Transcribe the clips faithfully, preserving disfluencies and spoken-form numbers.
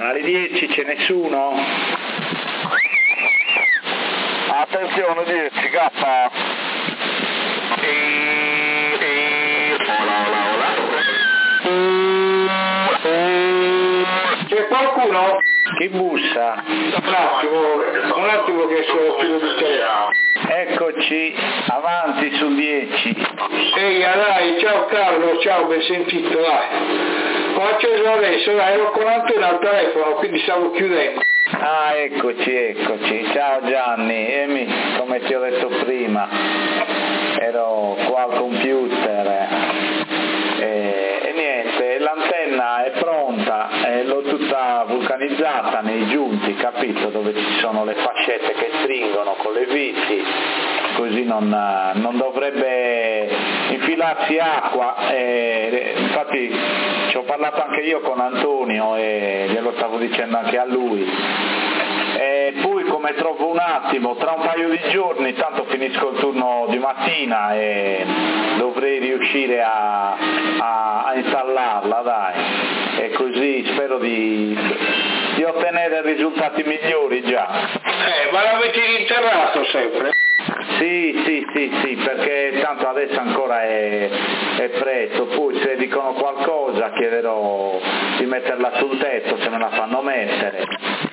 Canale dieci c'è nessuno? Attenzione dieci, K. C'è qualcuno? Chi bussa? Un attimo, un attimo che sono chiuso il telefono. Eccoci, avanti sul dieci. Ehi, dai, ciao Carlo, ciao, ben sentito, dai. Ho acceso adesso, dai, ero con Antonio al telefono, quindi stavo chiudendo. Ah, eccoci, eccoci. Ciao Gianni, Emi, come ti ho detto prima, ero qua al computer e, e niente, l'antenna è pronta, e l'ho tutta vulcanizzata nei giunti, capito, dove ci sono le fascette che stringono con le viti, così non, non dovrebbe infilarsi acqua. E, infatti ci ho parlato anche io con Antonio e glielo stavo dicendo anche a lui. E poi come trovo un attimo, tra un paio di giorni, tanto finisco il turno di mattina e dovrei riuscire a, a, a installarla, dai, e così spero di, di ottenere risultati migliori già. Eh, ma l'avete interrato sempre? Sì, sì, sì, sì, perché tanto adesso ancora è, è presto, poi se dicono qualcosa chiederò di metterla sul tetto, se me la fanno mettere.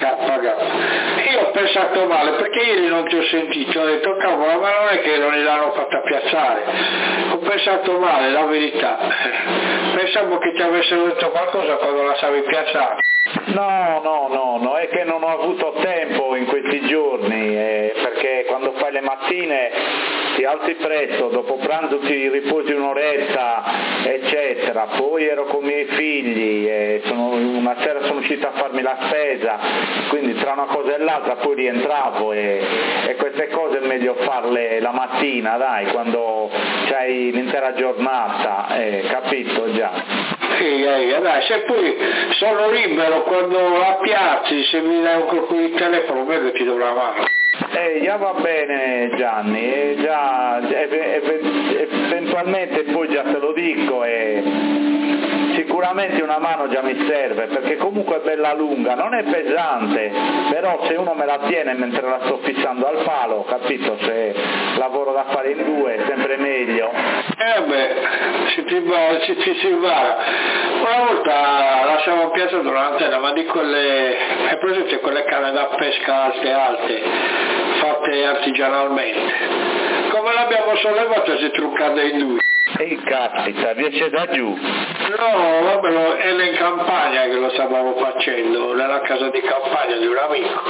Io ho pensato male, perché ieri non ti ho sentito, ho detto cavolo, ma non è che non li hanno fatta piazzare, ho pensato male, la verità, pensavo che ti avessero detto qualcosa quando la stavi piazzare. No, no, no, no, è che non ho avuto tempo in questi giorni, eh, perché quando fai le mattine ti alzi presto, dopo pranzo ti riposi un'oretta, eccetera, poi ero con i miei figli, e sono, una sera sono uscito a farmi la spesa, quindi tra una cosa e l'altra poi rientravo e, e queste cose è meglio farle la mattina, dai, quando c'hai l'intera giornata, eh, capito già? Sì, eh, dai, se poi sono libero quando la piazzi, se mi dai un colpo di telefono, vedo ti do una mano. Eh, già va bene Gianni, eh, già, eventualmente poi già te lo dico e sicuramente una mano già mi serve, perché comunque è bella lunga, non è pesante, però se uno me la tiene mentre la sto fissando al palo, capito, se lavoro da fare in due è sempre meglio. Eh beh, si ti va, si ti si va. Una volta lasciamo piazzare un'antenna, ma di quelle, è presente quelle canne da pesca alte alte, fatte artigianalmente. Come l'abbiamo sollevata si è truccata in due. E caspita, riesce da giù? No, vabbè, no, è in campagna che lo stavamo facendo, nella casa di campagna di un amico.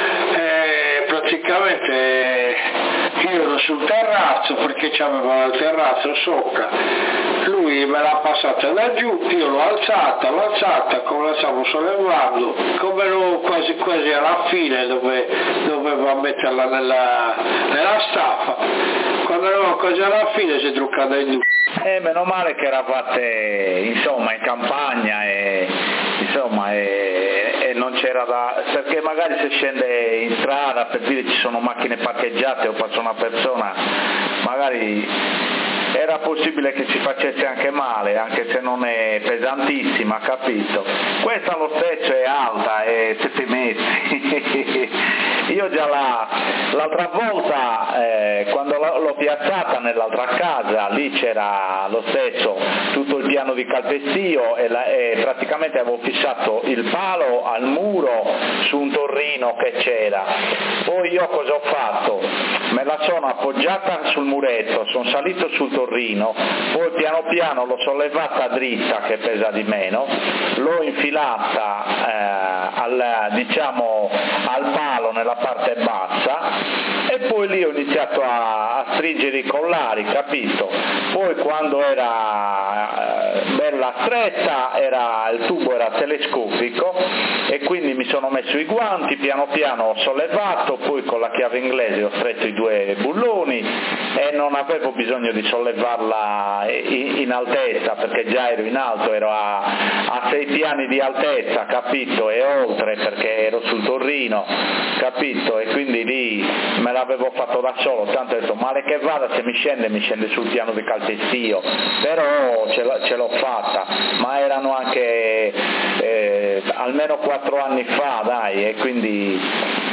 E praticamente io ero sul terrazzo perché c'aveva il terrazzo sopra, lui me l'ha passata da giù, io l'ho alzata, l'ho alzata, come la stavo sollevando, come ero quasi quasi alla fine dove dovevo metterla nella, nella staffa, quando ero quasi alla fine si è truccata in due. Eh, meno male che eravate insomma in campagna e insomma e, e non c'era da, perché magari se scende in strada per dire ci sono macchine parcheggiate o passa una persona, magari era possibile che si facesse anche male, anche se non è pesantissima, capito? Questa lo stesso è alta, è sette metri. Io già la, l'altra volta, eh, quando l'ho piazzata nell'altra casa, lì c'era lo stesso, tutto il piano di calpestio e, la, e praticamente avevo fissato il palo al muro su un torrino che c'era. Poi io cosa ho fatto? Me la sono appoggiata sul muretto, sono salito sul torrino, poi piano piano l'ho sollevata dritta che pesa di meno, l'ho infilata eh, al, diciamo, al palo nella parte bassa e poi lì ho iniziato a, a stringere i collari, capito? Poi quando era eh, bella stretta era, il tubo era telescopico e quindi mi sono messo i guanti, piano piano ho sollevato, poi con la chiave inglese ho stretto i due bulloni e non avevo bisogno di sollevarla in, in altezza perché già ero in alto, ero a, a sei piani di altezza, capito? E oltre perché ero sul torrino, capito? E quindi lì me l'avevo fatto da solo, tanto ho detto male che vada, se mi scende mi scende sul piano di calpestio, però ce, ce l'ho fatta, ma erano anche eh, eh, almeno quattro anni fa, dai, e quindi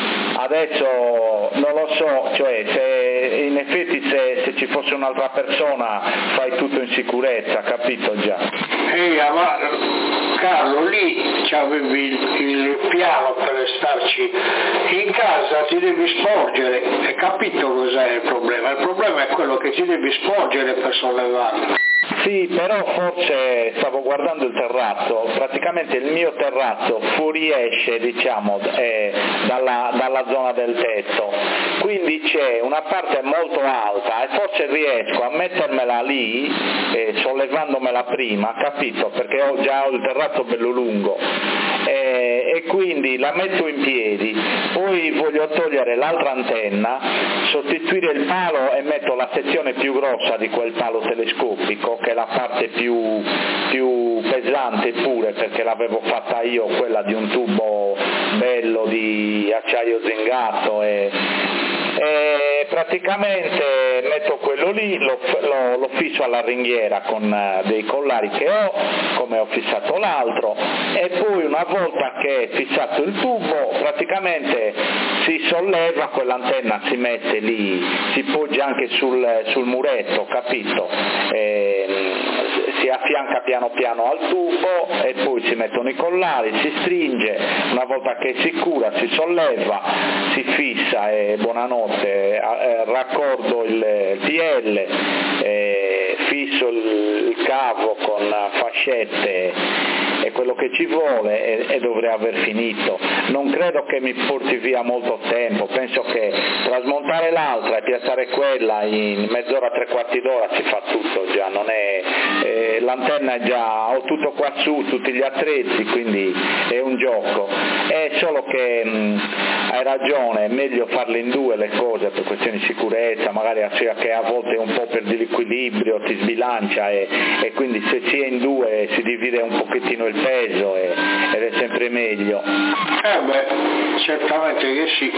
adesso non lo so, cioè se in effetti se, se ci fosse un'altra persona fai tutto in sicurezza, capito già? Ehi, ma Carlo, lì c'avevi il, il piano per starci in casa, ti devi sporgere, hai capito cos'è il problema? Il problema è quello che ti devi sporgere per sollevarlo. Sì, però forse stavo guardando il terrazzo, praticamente il mio terrazzo fuoriesce, diciamo, eh, dalla, dalla zona del tetto, quindi c'è una parte molto alta e forse riesco a mettermela lì, eh, sollevandomela prima, capito? Perché ho già il terrazzo bello lungo eh, e quindi la metto in piedi, poi voglio togliere l'altra antenna, sostituire il palo e metto la sezione più grossa di quel palo telescopico, che è la parte più, più pesante pure, perché l'avevo fatta io, quella di un tubo bello di acciaio zingato e, e praticamente metto quello lì, lo, lo, lo fisso alla ringhiera con dei collari che ho, come ho fissato l'altro, e poi una volta che è fissato il tubo praticamente si solleva, quell'antenna si mette lì, si poggia anche sul, sul muretto, capito? E, si affianca piano piano al tubo e poi si mettono i collari, si stringe, una volta che è sicura si solleva, si fissa e buonanotte, eh, raccordo il P L, eh, fisso il, il cavo con fascette e quello che ci vuole e, e dovrei aver finito. Non credo che mi porti via molto tempo, penso che tra smontare l'altra e piazzare quella in mezz'ora, tre quarti d'ora si fa tutto già, non è, eh, l'antenna è già, ho tutto qua su, tutti gli attrezzi, quindi è un gioco, è solo che mh, hai ragione, è meglio farle in due le cose per questioni di sicurezza, magari sia che a volte un po' perdi l'equilibrio, ti sbilancia e, e quindi se si è in due si divide un pochettino il peso e, ed è sempre meglio. Eh beh, certamente che sì.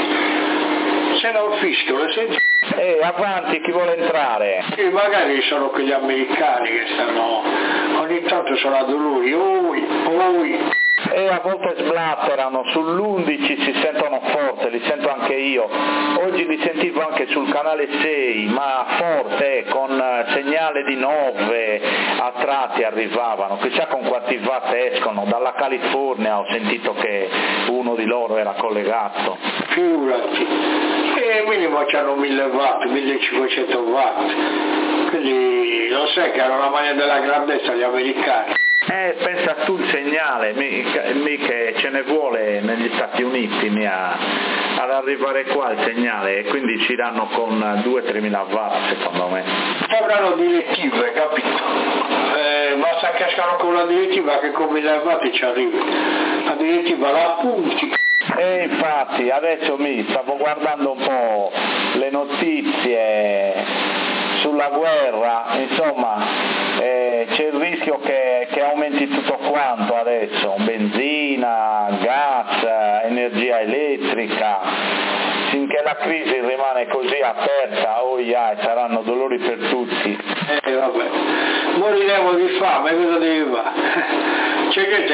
Se non fischio, lo senti? Eh, avanti, chi vuole entrare? Sì, magari sono quegli americani che stanno, ogni tanto sono a dolori, oi, oi. E a volte sblatterano, sull'undici si sentono forte, li sento anche io, oggi li sentivo anche sul canale sei, ma forte, con segnale di nove a tratti arrivavano, chissà con quanti watt escono, dalla California ho sentito che uno di loro era collegato. Figurati, e minimo c'hanno mille watt, millecinquecento watt, quindi lo sai che hanno la mania della grandezza gli americani. Eh, pensa tu il segnale, mica, mica ce ne vuole negli Stati Uniti mia, ad arrivare qua il segnale e quindi ci danno con due tre mila watt secondo me. Avranno direttive, capito? Eh, basta che escano con la direttiva che con mille watt ci arrivi, la direttiva la punti. E infatti adesso mi stavo guardando un po' le notizie sulla guerra, insomma eh, c'è il rischio che, che aumenti tutto quanto adesso, benzina, gas, energia elettrica, finché la crisi rimane così aperta, oh yeah, saranno dolori per tutti. Eh vabbè, moriremo di fame, cosa devi fare? C'è gente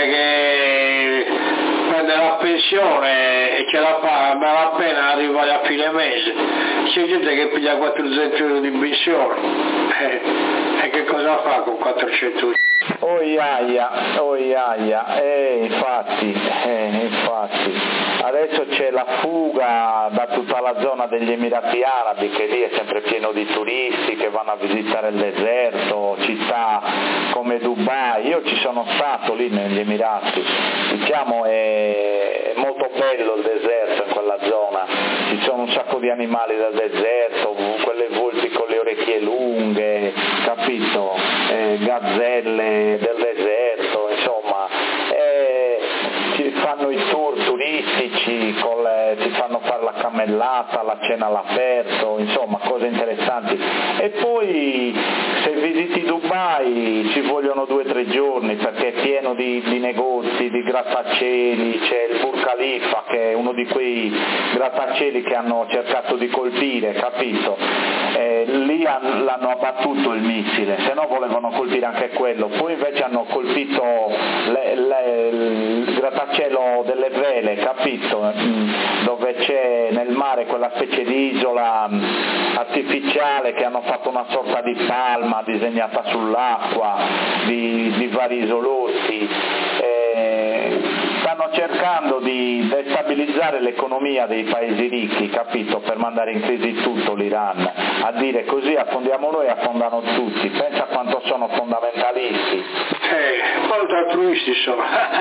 che prende la pensione e ce la fa malapena arrivare a fine mese, c'è gente che piglia quattrocento euro di pensione, eh, e che cosa fa con quattrocento euro? Oh iaia, oh iaia, eh, infatti, eh, infatti, adesso c'è la fuga da tutta la zona degli Emirati Arabi, che lì è sempre pieno di turisti che vanno a visitare il deserto, città come Dubai, io ci sono stato lì negli Emirati, diciamo è molto bello il deserto in quella zona, ci sono un sacco di animali del deserto, quelle volpi con le orecchie lunghe, capito, eh, gazzelle del deserto, insomma, eh, ci fanno i tour turistici, con le, ti fanno fare la cammellata, la cena all'aperto, insomma cose interessanti. E poi se visiti Dubai ci vogliono due o tre giorni perché è pieno di, di negozi, di grattacieli, c'è il Burj Khalifa che è uno di quei grattacieli che hanno cercato di colpire, capito? Eh, lì han, l'hanno abbattuto il missile, se no volevano colpire anche quello, poi invece hanno colpito le, le, il grattacielo delle vele, capito? Dove c'è nel mare quella specie di isola artificiale che hanno fatto una sorta di palma disegnata sull'acqua, di, di vari isolotti. Eh, stanno cercando di destabilizzare l'economia dei paesi ricchi, capito? Per mandare in crisi tutto l'Iran, a dire così affondiamo noi e affondano tutti. Pensa quanto sono fondamentalisti. Eh, molto altruisti sono.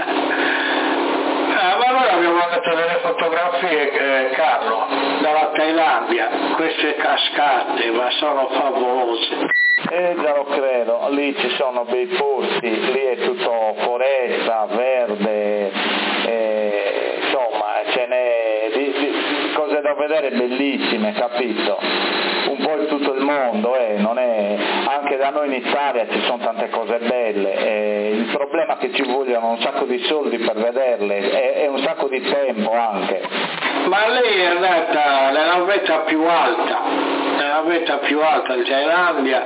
Ah, ma allora abbiamo mandato delle fotografie, eh, Carlo, dalla Thailandia, queste cascate, ma sono favolose. Eh già lo credo, lì ci sono bei posti, lì è tutto foresta, verde, eh, insomma ce n'è di, di cose da vedere bellissime, capito? Un po' in tutto il mondo, eh, non è, anche da noi in Italia ci sono tante cose belle, eh, il problema è che ci vogliono un sacco di soldi per vederle e, e un sacco di tempo anche. Ma lei è andata nella vetta più alta, nella vetta più alta di Thailandia,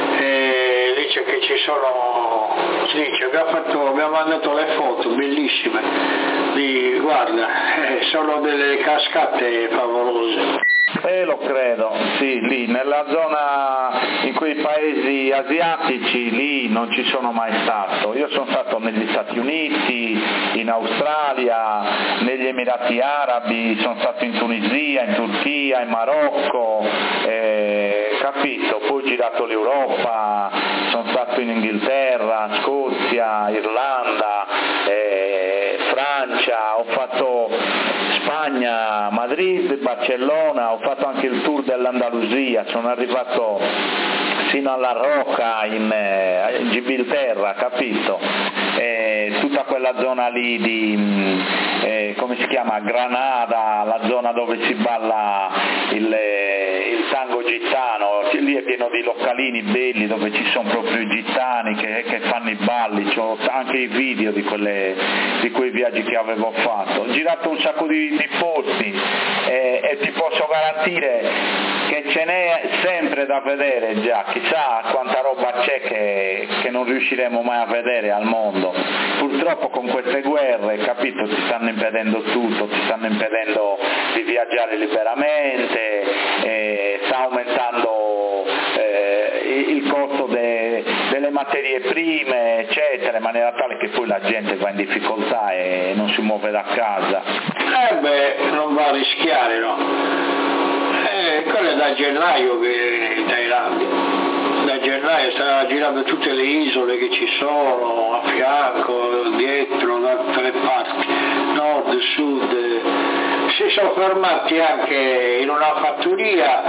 e dice che ci sono, si dice, abbiamo, fatto, abbiamo mandato le foto bellissime, lì, guarda, eh, sono delle cascate favolose. Eh lo credo, sì, lì nella zona, in quei paesi asiatici, lì non ci sono mai stato. Io sono stato negli Stati Uniti, in Australia, negli Emirati Arabi, sono stato in Tunisia, in Turchia, in Marocco, eh, capito? Poi ho girato l'Europa, sono stato in Inghilterra, Scozia, Irlanda, eh, Francia, ho fatto Spagna, Madrid, Barcellona, ho fatto anche il tour dell'Andalusia, sono arrivato fino alla Rocca in, eh, in Gibilterra, capito? Eh, tutta quella zona lì di, eh, come si chiama, Granada, la zona dove si balla il, eh, il tango gitano, lì è pieno di localini belli dove ci sono proprio i gitani che, che fanno i balli, c'ho anche i video di, quelle, di quei viaggi che avevo fatto, ho girato un sacco di, di posti eh, e ti posso garantire che ce n'è sempre da vedere già, chissà quanta roba c'è che, che non riusciremo mai a vedere al mondo. Purtroppo con queste guerre, capito, ci stanno impedendo tutto, ci stanno impedendo di viaggiare liberamente, eh, sta aumentando eh, il costo de, delle materie prime, eccetera, in maniera tale che poi la gente va in difficoltà e non si muove da casa. Eh beh, non va a rischiare, no? Eh, quello è da gennaio che in Thailandia, da gennaio sta girando tutte le isole che ci sono, a fianco, dietro, da tutte le parti, nord, sud. Si sono fermati anche in una fattoria,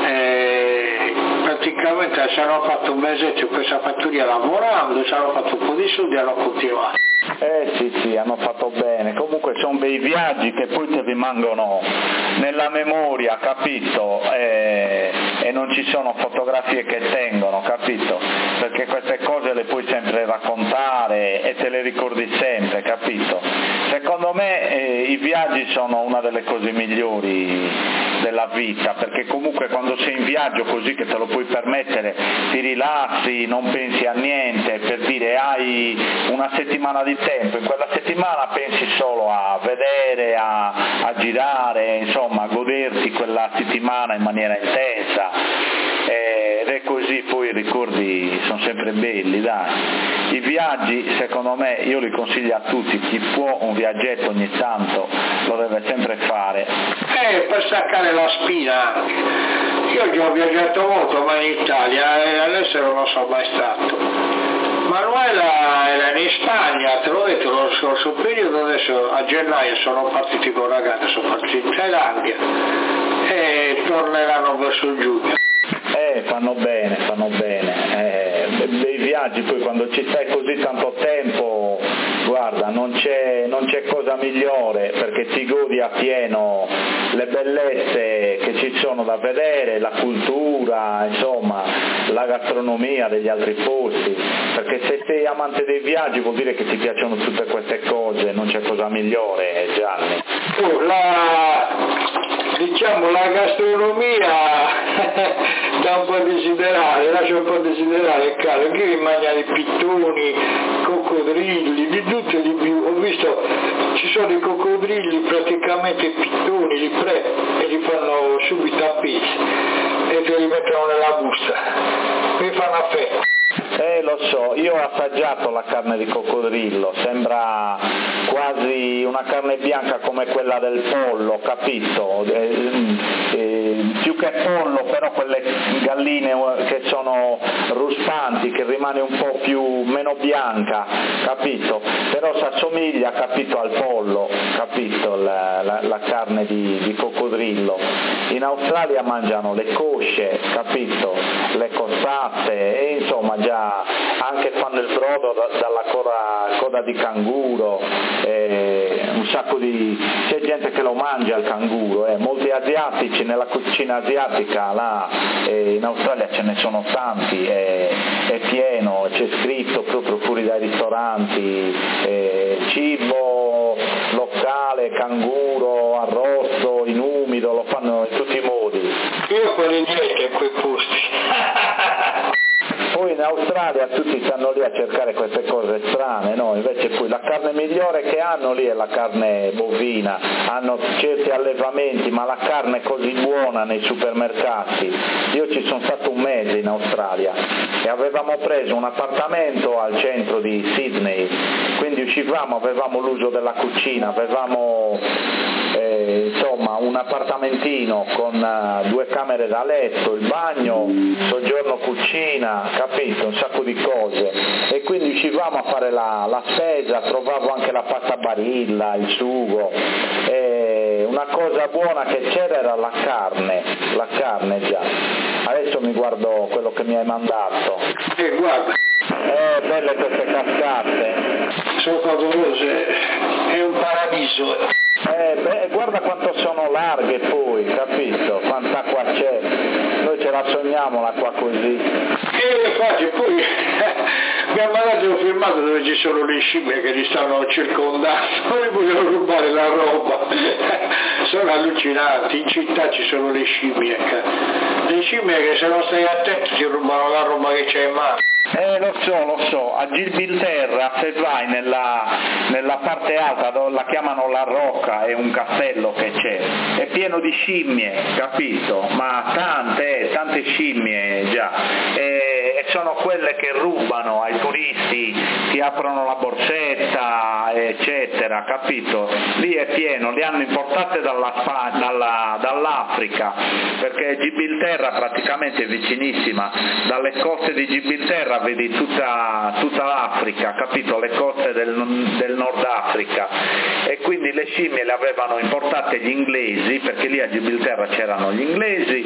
eh, praticamente ci hanno fatto un mesetto in questa fattoria lavorando, ci hanno fatto un po' di soldi e hanno continuato. Eh sì sì, hanno fatto bene, comunque sono bei viaggi che poi ti rimangono nella memoria, capito? E, e non ci sono fotografie che tengono, capito? Perché queste cose le puoi sempre raccontare e te le ricordi sempre, capito? Secondo me eh, i viaggi sono una delle cose migliori della vita, perché comunque quando sei in viaggio così che te lo puoi permettere ti rilassi, non pensi a niente, per dire hai una settimana di tempo, in quella settimana pensi solo a vedere, a, a girare, insomma a goderti quella settimana in maniera intensa eh, ed è così, poi i ricordi sono sempre belli, dai. I viaggi secondo me io li consiglio a tutti, chi può un viaggetto ogni tanto lo deve sempre fare. Eh, per staccare la spina anche. Io già ho viaggiato molto ma in Italia e all'estero non sono mai stato. Manuela era in Spagna, te l'ho detto lo scorso periodo, adesso a gennaio sono partiti con ragazzi, sono partiti in Thailandia e torneranno verso giugno. Eh, fanno bene, fanno bene, eh, dei viaggi poi quando ci stai così tanto tempo, guarda, non c'è, non c'è cosa migliore perché ti godi a pieno le bellezze che ci sono da vedere, la cultura, insomma, la gastronomia degli altri posti, perché se sei amante dei viaggi vuol dire che ti piacciono tutte queste cose, non c'è cosa migliore, Gianni. Oh, la... diciamo la gastronomia dà un po' a desiderare, lascia un po' a desiderare, caro, che mangiano i pittoni, coccodrilli, di tutto e di più. Ho visto, ci sono i coccodrilli, praticamente pittoni, li pre e li fanno subito appesi e te li mettono nella busta, mi fanno a fetta. Eh, lo so, io ho assaggiato la carne di coccodrillo, sembra quasi una carne bianca come quella del pollo, capito? Eh, eh, più che pollo, però quelle galline che sono ruspanti, che rimane un po' più meno bianca, capito? Però si assomiglia, capito, al pollo, capito? La, la, la carne di, di coccodrillo. In Australia mangiano le cosce, capito? Le costate e insomma già anche fanno il brodo da, dalla coda, coda di canguro, eh, un sacco di c'è gente che lo mangia il canguro, eh. Molti asiatici nella cucina asiatica là eh, in Australia ce ne sono tanti, eh, è pieno, c'è scritto proprio fuori dai ristoranti eh, cibo locale, canguro, arrosto, in umido, lo fanno in tutti i modi. Io farei niente a quei posti. Poi in Australia tutti stanno lì a cercare queste cose strane, no? Invece poi la carne migliore che hanno lì è la carne bovina, hanno certi allevamenti, ma la carne è così buona nei supermercati. Io ci sono stato un mese in Australia e avevamo preso un appartamento al centro di Sydney, quindi uscivamo, avevamo l'uso della cucina, avevamo eh, insomma un appartamentino con uh, due camere da letto, il bagno, soggiorno cucina, capito, un sacco di cose, e quindi uscivamo a fare la, la spesa, trovavo anche la pasta barilla, il sugo, e una cosa buona che c'era era la carne, la carne già. Adesso mi guardo quello che mi hai mandato. Eh, guarda. Eh, belle queste cascate. Sono favolose, è un paradiso. Eh, beh, guarda quanto sono larghe poi, capito? Quanta acqua c'è. Noi ce la sogniamo l'acqua così. E infatti poi mi ha mandato un filmato dove ci sono le scimmie che li stanno circondando, mi vogliono rubare la roba. Sono allucinanti, in città ci sono le scimmie, le scimmie che se non stai attento ti rubano la roba che c'è in mano. Eh, lo so, lo so, a Gibilterra se vai nella, nella parte alta, dove la chiamano La Rocca, è un castello che c'è, è pieno di scimmie, capito? Ma tante, tante scimmie già, e, e sono quelle che rubano ai turisti, ti aprono la borsetta, eccetera, capito? Lì è pieno, le hanno importate dalla, dalla, dall'Africa, perché Gibilterra praticamente è vicinissima, dalle coste di Gibilterra vedi tutta, tutta l'Africa, capito? Le coste del, del Nord Africa, e quindi le scimmie le avevano importate gli inglesi, perché lì a Gibilterra c'erano gli inglesi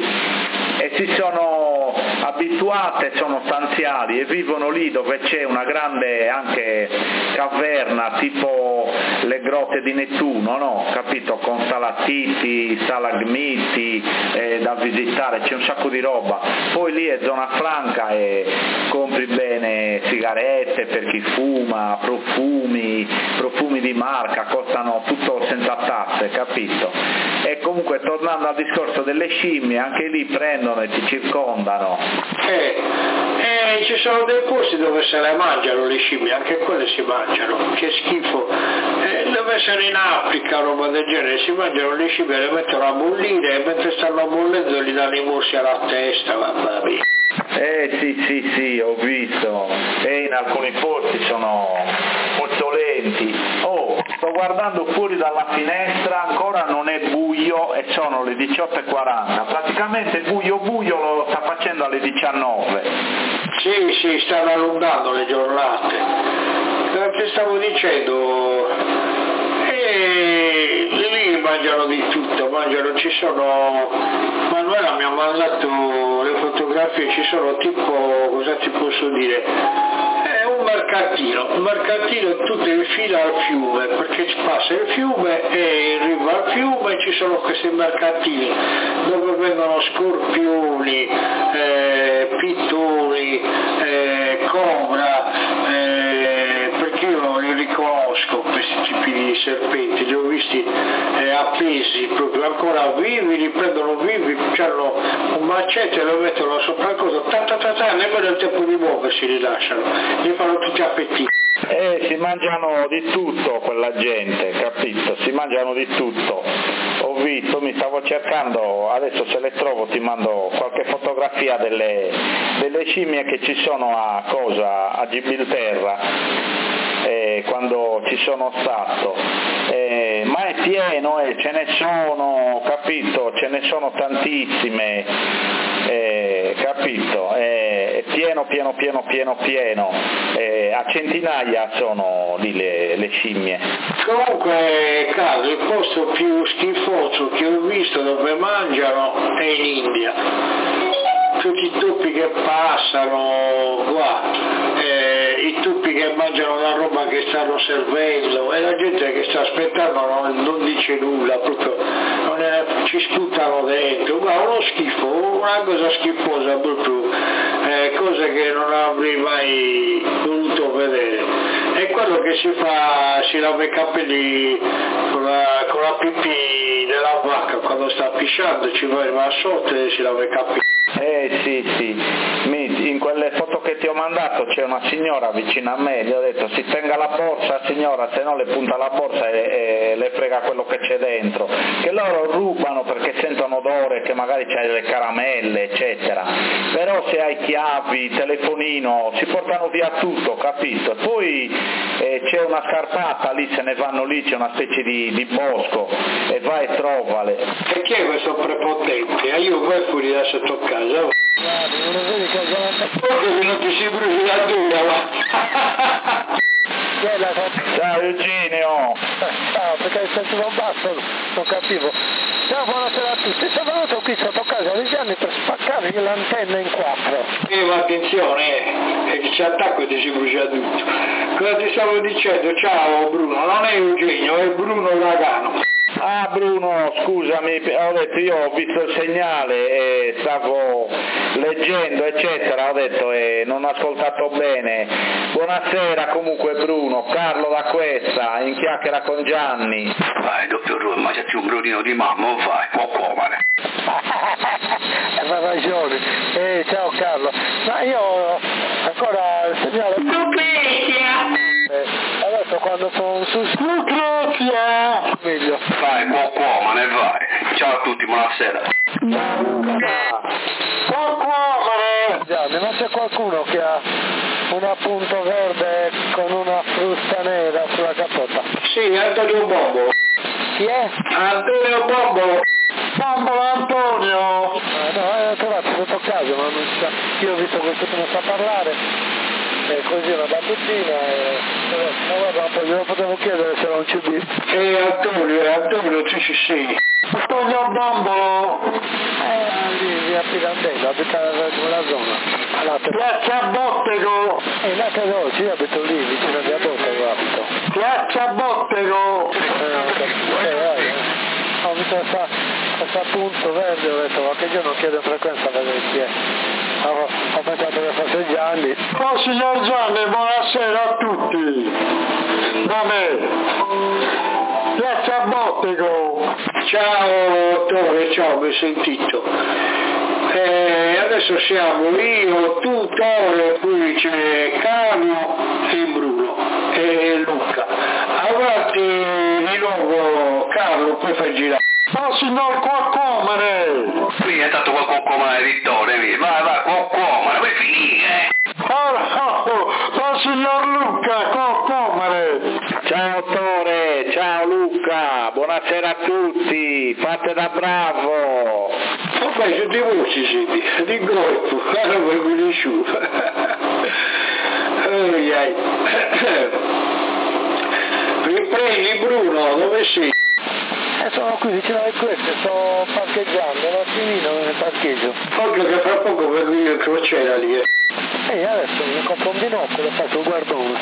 e si sono abituate, sono stanziali e vivono lì dove c'è una grande anche caverna tipo le grotte di Nettuno, no? Capito? Con stalattiti, stalagmiti eh, da visitare, c'è un sacco di roba. Poi lì è zona franca e compri bene sigarette per chi fuma, profumi, profumi di marca, costano tutto senza tasse, capito? E comunque tornando al discorso delle scimmie, anche lì prendono e ti circondano. Eh, eh, ci sono dei posti dove se le mangiano le scimmie, anche quelle si mangiano, che schifo. Eh, deve essere in Africa, roba del genere, si mangiano le scimmie, le mettono a bollire e mentre stanno bollendo gli danno i morsi alla testa, mamma mia. Eh sì sì sì, ho visto, e in alcuni posti sono molto lenti. Oh, sto guardando fuori dalla finestra, ancora non è buio e sono le diciotto e quaranta, praticamente buio buio lo sta facendo alle diciannove. Sì, sì, stanno allungando le giornate. Perché stavo dicendo, eh, lì mangiano di tutto, mangiano, ci sono, Manuela mi ha mandato le fotografie, ci sono tipo, cosa ti posso dire, è un mercatino, un mercatino tutto in fila al fiume, perché ci passa il fiume e in riva al fiume ci sono questi mercatini dove vengono scorpioni, eh, pittori, eh, cobra, eh, perché io li riconosco questi tipi di serpenti, li ho visti eh, appesi, proprio ancora vivi, li prendono vivi, hanno un macete e lo mettono sopra il coso, ta ta ta ta, nemmeno il tempo di muoversi li lasciano, li fanno tutti appetiti. Eh, si mangiano di tutto quella gente, capito? Si mangiano di tutto. Ho visto, mi stavo cercando, adesso se le trovo ti mando qualche fotografia delle, delle scimmie che ci sono a cosa, a Gibilterra, eh, quando ci sono stato. Eh, ma è pieno, eh, ce ne sono, capito? Ce ne sono tantissime, eh, capito? Eh, è pieno, pieno, pieno, pieno, pieno. Eh, a centinaia sono lì le, le scimmie. Comunque, Carlo, il posto più schifoso che ho visto dove mangiano è in India. Tutti i tuppi che passano qua, eh, i tuppi che mangiano la roba che stanno servendo e la gente che sta aspettando non, non dice nulla, proprio non è, ci sputano dentro, guarda, uno schifo, una cosa schifosa proprio, eh, cose che non avrei mai voluto vedere. È quello che si fa, si lava i capelli con la, con la pipì della vacca quando sta pisciando, ci va sotto e si lava i capelli. Eh sì, sì, in quelle foto che ti ho mandato c'è una signora vicino a me, gli ho detto si tenga la borsa signora, se no le punta la borsa e, e le frega quello che c'è dentro, che loro rubano perché sentono odore, che magari c'hai le caramelle eccetera, però se hai chiavi, telefonino, si portano via tutto, capito? Poi eh, c'è una scarpata, lì se ne vanno lì, c'è una specie di, di bosco e vai e trovale. E chi è questo prepotente? Eh, io poi fuori da sotto casa. Guarda, non lo vedi che che non ti si bruci la dura, va? Ciao Eugenio! Ciao, perché hai sentito un basso, non capivo. Ciao, buonasera a tutti. Sono venuto qui sotto casa a Lisiani per spaccargli l'antenna in quattro. Eh, ma attenzione, eh, che ci attacco e ti si brucia tutto. Cosa ti stavo dicendo? Ciao Bruno, non è Eugenio, è Bruno Lagano. Ah Bruno, scusami, ho detto io ho visto il segnale e stavo leggendo eccetera, ho detto e non ho ascoltato bene. Buonasera comunque Bruno, Carlo da questa, in chiacchiera con Gianni. Vai doppio Roma, mangiati un brodino di mamma, vai, può comare. Ha ragione. Eh, ciao Carlo, ma io ancora il segnale... Lucrezia! Eh, adesso quando sono su... Lucrezia! Meglio. Vai, può comare, vai. Ciao a tutti, buonasera. Può comare! Gianni, ma c'è qualcuno che ha un appunto verde con una frusta nera sulla cappota? Sì, Antonio Bombo. Chi è? Antonio Bombo. Bombo Antonio. Ah, no, l'ho trovato sotto casa, ma non sa. Io ho visto che non sa parlare. E così una battutina e... ma guarda un po', glielo potevo chiedere se era un C D. Eh Antonio, Antonio tu ci sei. Antonio Bombo. Eh, lì via Pirandello, abita nella zona. Allora, Piazza Bottego. eh, là che oggi io abito lì, vicino a via Bottego abito. Piazza Bottego. Eh, ho capito. Eh, vai, eh. Ho visto questa, questa punto verde, ho detto qualche giorno chiedo in frequenza a vedere chi è. Ho, ho pensato che fosse Gianni. Oh signor Gianni, buonasera a tutti. Da me. Piazza Bottego. Ciao Tore, ciao, mi hai sentito. Eh, adesso siamo io, tu, Tore, poi c'è Carlo e Bruno e Luca. Avanti di nuovo Carlo, poi fai girare. Oh signor Quaccomare! Qui è stato qualcuno come Vittorio, vai, vai, Quaccomare, vuoi finire? Oh, oh, oh signor Luca, Quaccomare! Ciao Tore, ciao Luca, buonasera a tutti, fate da bravo! Ok, su di voci siete, di gruppo, allora voi mi sciupa. Riprendi Bruno, dove sei? Eh, sono qui vicino alle queste, sto parcheggiando, un attimino nel parcheggio. Occhio che fra poco vengo io in crociera lì. Eh. E adesso mi compro un binocolo e faccio un guardone.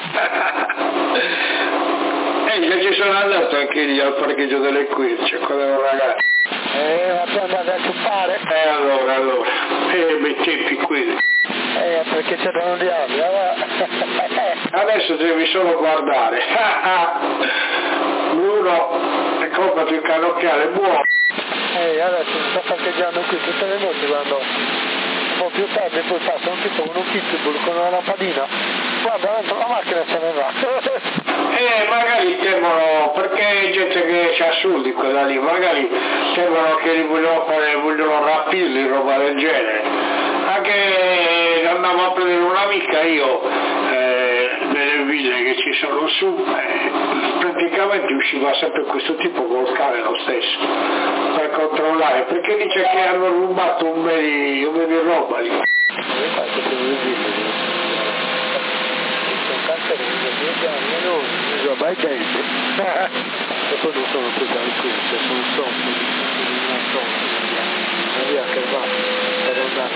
Eh, già ci sono andato anche lì al parcheggio delle Querce, con un ragazzo. Eh, ma tu andate a ciuppare? Eh, allora, allora. Eh, bei tempi quelli. Eh, perché c'erano gli altri, allora... Adesso devi solo guardare. Bruno, e comprati il cannocchiale buono. Eh, adesso mi sta parcheggiando qui tutte le notti quando un po' più tardi poi passa un tipo con un pitbull con una lampadina, guarda dentro la macchina se ne va. Eh, magari temono, perché è gente che c'ha soldi quella lì, magari temono che li vogliono fare, vogliono rapirli, roba del genere. Anche andavo a prendere un'amica io, eh, nelle ville che ci sono su, eh, praticamente usciva sempre questo tipo col cane lo stesso, per controllare, perché dice che hanno rubato un bel di, un bel di roba lì. Vai dentro e poi non sono più tranquilli, sono sopra una zona una via che va per andare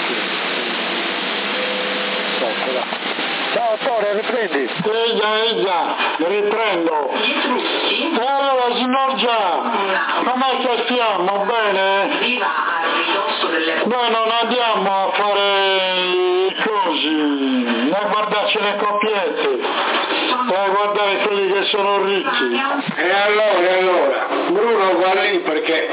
sopra là. Ciao Tore, riprendi? Eia, eia, riprendo. E allora signor Già, com'è che stiamo? Bene? Viva a ridosso delle... Noi non andiamo a fare i cosi, a guardarci le coppiette, a guardare quelli che sono ricchi. E allora, e allora, Bruno va lì perché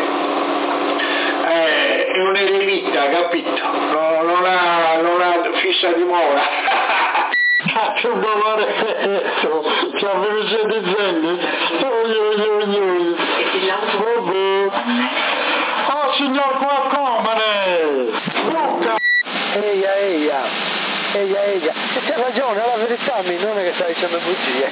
è un eremita, capito? No, non, ha, non ha fissa dimora. Che doloretto, che avevo già dicendo. Oh signor Quaccomane! Luca! Eia, eia, eia, eia. E c'ha ragione, è la verità, mi non è che sta dicendo bugie.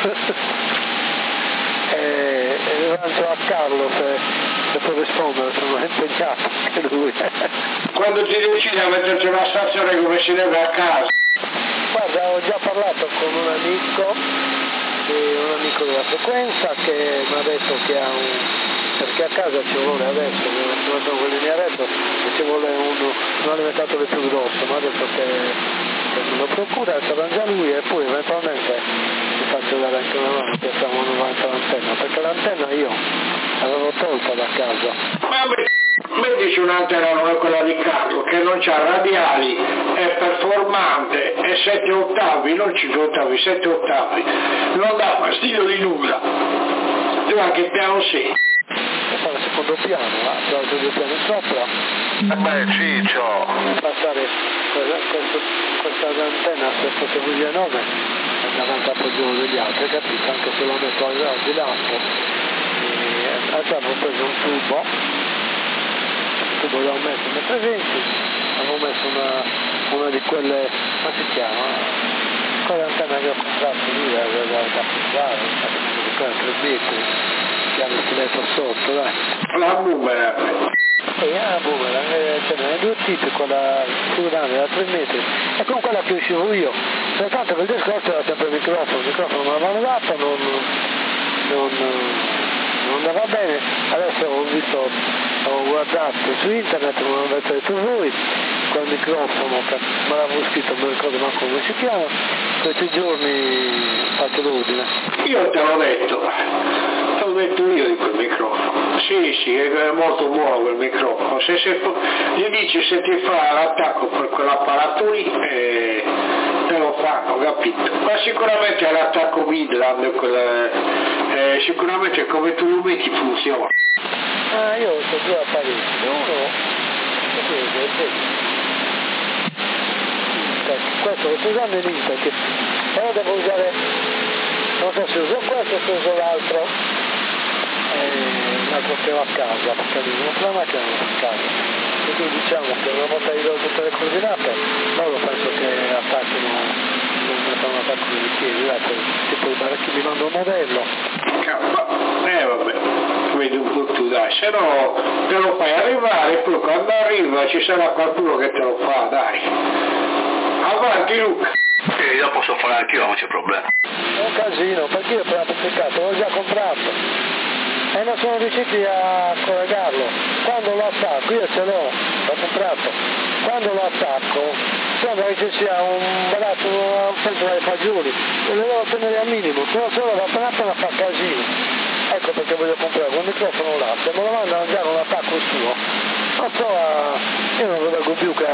e, e davanti a Carlo se, se può rispondere, sono impegnato anche lui. Quando ti decidi a metterci una stazione come si deve a casa? Guarda, ho già parlato con un amico, un amico della frequenza che mi ha detto che ha un, perché a casa ci vuole adesso, mi ha detto quelli mi ha detto che ci vuole uno, un alimentatore più grosso, mi ha detto che, che me lo procura, se arrangia lui e poi eventualmente ti faccio dare anche una mano, pensiamo novanta l'antenna, perché l'antenna io l'avevo tolta da casa. Vabbè. Mi dice un'antenna non è quella di Carlo, che non c'ha radiali, è performante, è sette ottavi, non cinque ottavi, sette ottavi, non dà fastidio di nulla. Tu anche piano sì. E fare il secondo piano, eh? Altri due piani sopra. Eh beh, Ciccio. Passare questo, questa antenna se fosse V nove è davanti al peggiore degli altri, capito? Anche se lo metto al di lato. E avevo preso un tubo. Tubo l'ho messo nei presenti, avevo messo una, una di quelle, come si chiama? Quell'antenna che ho comprato lì, da capitale, di quella tre metri, che ha lo stiletto sotto, dai. La boomerang. E la boomerang, ce n'è due tipi, quella più grande da tre metri, e con quella che uscivo io. Pertanto per il discorso era sempre il microfono, il microfono me l'avevano dato, non, non, non andava bene, adesso ho visto, ho guardato su internet, me l'avete detto voi, col microfono, me l'avevo scritto, non ricordo manco come si chiama, questi giorni ho fatto l'ordine. Io te l'ho detto, te l'ho detto io di quel microfono. Sì, sì, è molto buono quel microfono. Se, se gli dici se ti fa l'attacco per quell'apparato lì, eh, te lo fanno, capito? Ma sicuramente è l'attacco Midland, quel, eh, sicuramente come tu lo metti funziona. Ah, io ho due apparecchi, uno e due, questo lo sto usando in Intec, però devo usare, non so se uso questo o se uso l'altro, eh, l'altro che ho a casa, perché non ho la macchina non ho a casa, e quindi diciamo che una volta che do tutte le coordinate, loro penso che attacchino, non mettono un attacco di piedi, tipo i baracchi mi mando un modello. Eh vabbè, vedi un po' tu dai, se no te lo fai arrivare e poi quando arriva ci sarà qualcuno che te lo fa, dai. Avanti Luca. E io posso fare anch'io, non c'è problema. È un casino, perché io per l'applicato l'ho già comprato e non sono riusciti a collegarlo. Quando lo attacco, io ce l'ho, l'ho comprato, quando lo attacco sembra che ci sia un baratto, un centro dai fagioli, e lo devo tenere al minimo, se no solo la appena fa casino. Ecco perché voglio comprare quel microfono là, se me lo mandano già con l'attacco suo, non so, io non lo leggo più che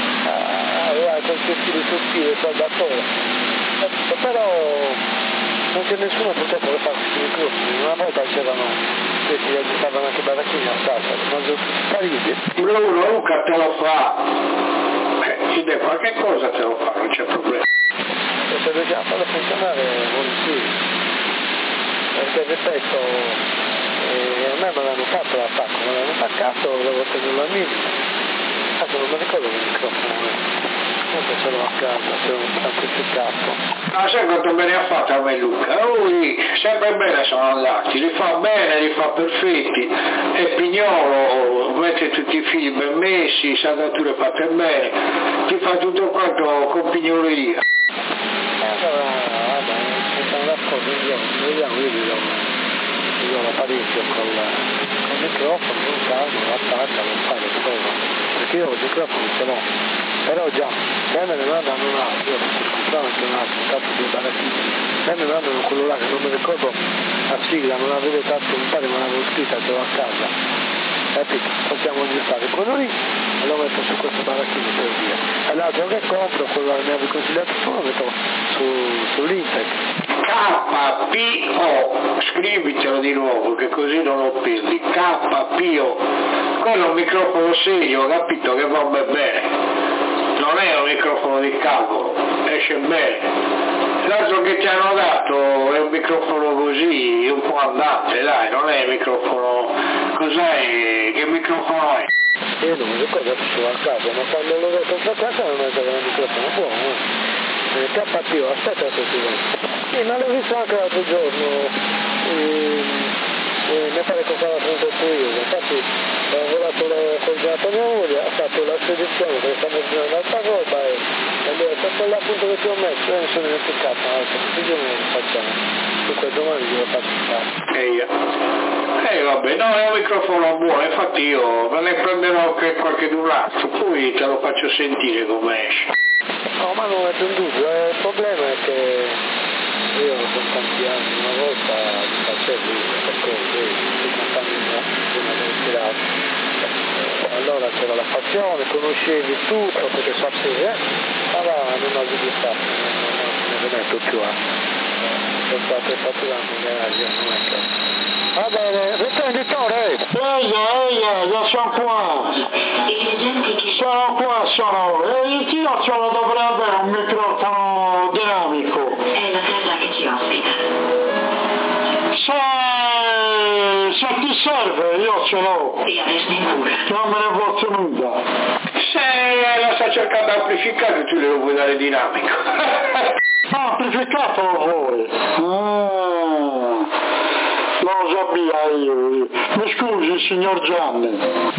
a quel chilo sottile saldatore, però non c'è nessuno purtroppo che fa questi microfoni. Una volta c'erano questi che stavano anche baracchini a casa, quando Parigi. Bruno, Luca te lo fa, eh, ti dai qualche cosa te lo fa, non c'è problema. E se riusciamo a farlo funzionare volentieri, perché ripeto, eh, a me me l'hanno fatto l'attacco, me l'hanno attaccato, avevo tenuto al minimo. Ah, non mi ricordo il microfono, comunque ce l'ho a casa, c'è un amplificato. Ma sai quanto bene ha fatto a me Luca? Lui sempre bene sono andati, li fa bene, li fa perfetti, e Pignolo mette tutti i fili ben messi, saldature fatte bene, ti fa tutto quanto con pignoleria. Allora, vabbè, ci sono d'accordo, vediamo, io vi do, vi do l'apparecchio con il microfono, non caso, l'attacca, non fa le cose. Perché io il microfono ce l'ho, però già, se me ne mandano un altro, io posso comprare anche un altro, tanto due baracchini, se me ne mandano quello là che non mi ricordo la sigla, non avevo tanto, mi pare me l'avevo scritta, ce l'ho a casa, capito? Possiamo aggiustare quello lì e lo metto su questo baracchino per via. E l'altro che compro, quello che mi avevi consigliato tu, lo metto su, sull'Intec. K P O, scrivitelo di nuovo che così non lo perdi, K P O, quello è un microfono serio, capito, che va bene, non è un microfono di cavolo, esce bene. L'altro che ti hanno dato è un microfono così, un po' andante, dai, non è un microfono, cos'è, che microfono è? Io non mi ricordo se ce l'ho a casa, ma quando l'ho detto a casa non è un microfono buono, eh. K P O, aspetta che ti vedo. Sì, ma l'ho visto anche l'altro giorno, e, e mi pare che ho fatto trentotto io, infatti ho lavorato con Gianna mia moglie, ha fatto la spedizione perché stanno girando un'altra roba e, e lui ha detto quell'appunto che ti ho messo, io mi sono dimenticato, ma tutti i giorni lo facciamo, dunque domani glielo faccio fare. E io. Eh vabbè, no, è un microfono buono, infatti io me ne prenderò anche qualche d'un altro, poi te lo faccio sentire come esce. No, ma non è un dubbio, eh, il problema è che io sono tanti anni, una volta mi facevo queste cose, cinquanta anni prima di ritirare, allora c'era la passione, conoscevi tutto perché sapevi, eh? Ma va, non ho più fatto, non ne metto più a, sono stato fatto da minerali, non è che... Va bene, riprenditore! Eia, eia, io sono qua! Sono qua, sono! E io ce lo dovrei avere un microfono dinamico! È la casa che ci ospita. Se, se ti serve, io ce l'ho! Di averne cura. Non me ne posso nulla! Se la sta cercando amplificato, tu glielo puoi dare dinamico! Amplificato vuoi? Ah. Lo sapevo io, mi scusi signor Gianni.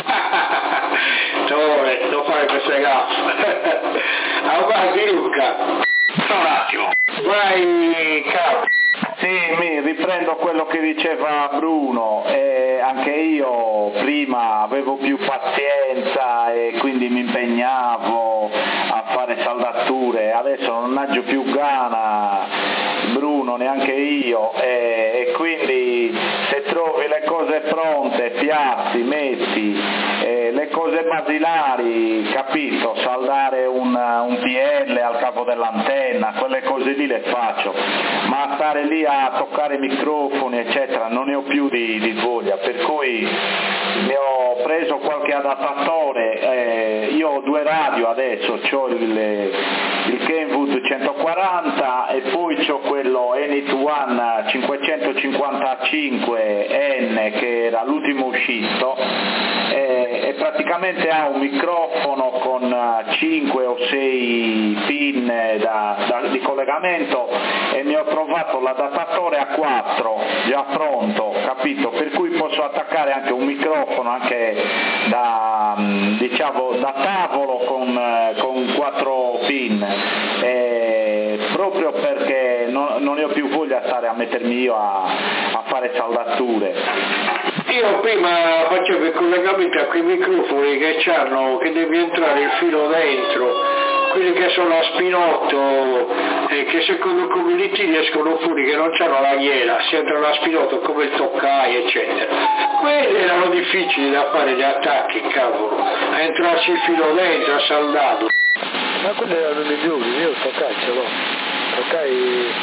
Tore, non fare queste gaffe. Avanti Luca. Un attimo. Vai capo. Sì, mi riprendo quello che diceva Bruno, eh, anche io prima avevo più pazienza e quindi mi impegnavo a fare saldature, adesso non ho più gana, Bruno, neanche io, eh, e quindi se trovi le cose pronte, piazzi, metti, eh, le cose basilari, capito, saldare un, un P L al capo dell'antenna, quelle cose lì le faccio, ma stare lì a toccare microfoni eccetera non ne ho più di, di voglia, per cui mi ho preso qualche adattatore, eh, io ho due radio adesso, ho il, il Kenwood centoquaranta e poi ho quello Enit One cinquecentocinquantacinque N che era l'ultimo uscito, eh, e praticamente ha un microfono con cinque o sei pin da, da, di collegamento e mi ho trovato l'adattatore a quattro già pronto, capito? Per cui posso attaccare anche un microfono anche da, diciamo, da tavolo con, con quattro pin, eh, proprio perché non, non ne ho più voglia di stare a mettermi io a, a fare saldature. Io prima facevo il collegamento a quei microfoni che c'hanno, che devi entrare il filo dentro, quelli che sono a spinotto e che secondo come li tiri escono fuori, che non c'hanno la ghiera, si entrano a spinotto come il toccai eccetera. Quelli erano difficili da fare gli attacchi, cavolo, a entrarci il filo dentro, a saldato. Ma quelli erano i migliori, io il toccai ce l'ho, toccai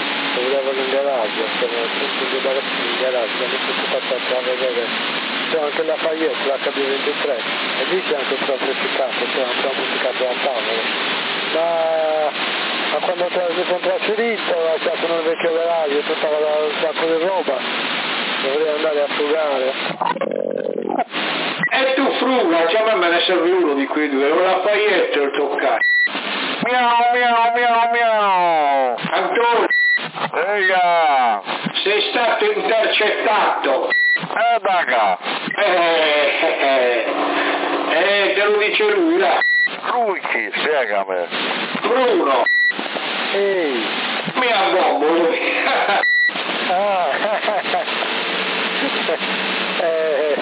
volevano in garage, sono tutti dei barattini in garage, hanno tutti passato a vedere, c'è anche la Fayette, l'H B ventitré, e lì c'è anche stato musicato, c'è anche un musicato a tavolo, ma, ma quando mi sono trasferito ho lasciato nel vecchio garage, tutta un sacco di roba, dovrei andare a frugare. E tu fruga, cioè a me ne serve uno di quei due, o la Fayette o il toccare. Miau, miau, miau, miau. Antonio, Eia. sei stato intercettato. Eh, daga. Eh, eh, eh, te lo dice lui, là. Lui chi? Spiegami. Bruno, Ehi! mi abbombo lui. Ah! eh,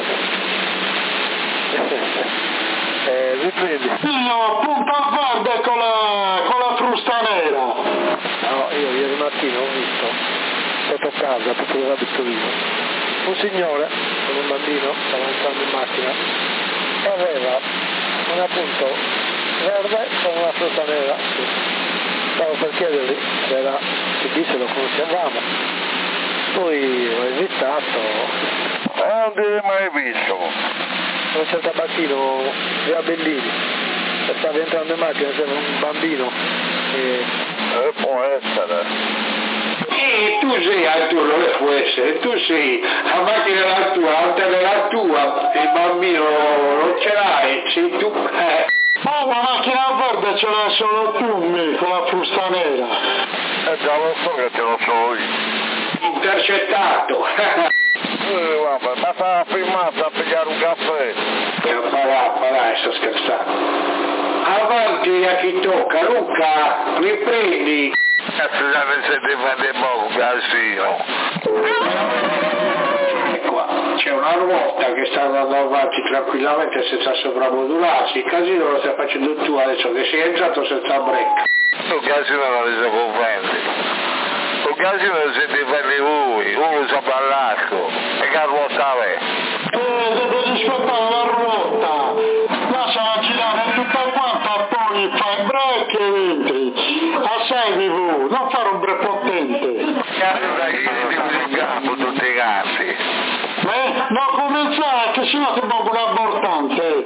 eh, riprendi. Io punta a verde con la, con la frusta nera. No, io ieri mattina ho visto sotto casa, proprio da Vittorino, un signore con un bambino stava entrando in macchina e aveva un appunto verde con una frutta nera. Stavo per chiedergli se era chi se lo conoscevamo, poi ho esitato. Eh, non ti hai mai visto. Non c'è il tabacchino via Bellini, e stava entrando in macchina, c'era un bambino e... Eh, può essere. E tu sei Arturo, non può essere, tu sei, la macchina è la tua, la tele è la tua, il bambino non ce l'hai, sei tu. Eh. Oh, la macchina verde ce l'hai solo tu, me, con la frusta nera. Eh, già lo so che te lo so io. Intercettato. Eh, vabbè, ma sta filmata a pigliare un caffè. Eh, parà, parà, sto scherzando. Avanti a chi tocca, Luca, riprendi. Cazzo, già ne siete fatti poco, casino. E qua c'è una ruota che sta andando avanti tranquillamente senza sopravmodularsi. Il casino lo stai facendo tu adesso che sei entrato senza break. Il casino non li so confermi. Il casino lo siete fatti voi, uno sa ballacco. E che ruota è? Eh, devi rispettare la ruota. Lasciala girare tutta quanta, poi fai break e entri. Assai di voi, non fare un prepotente. Cazzo, dai, io ti uso in campo tutti i cazzi. Eh, non cominciare, che sennò ti pongo un abortante.